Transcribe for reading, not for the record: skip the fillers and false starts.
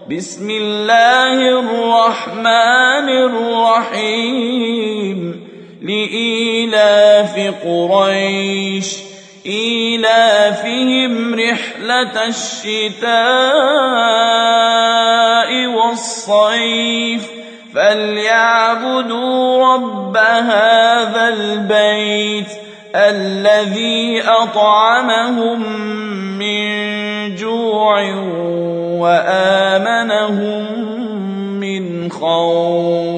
بسم الله الرحمن الرحيم لإيلاف قريش إيلافهم رحلة الشتاء والصيف فليعبدوا رب هذا البيت الذي أطعمهم من جوع وآمنهم من خوف.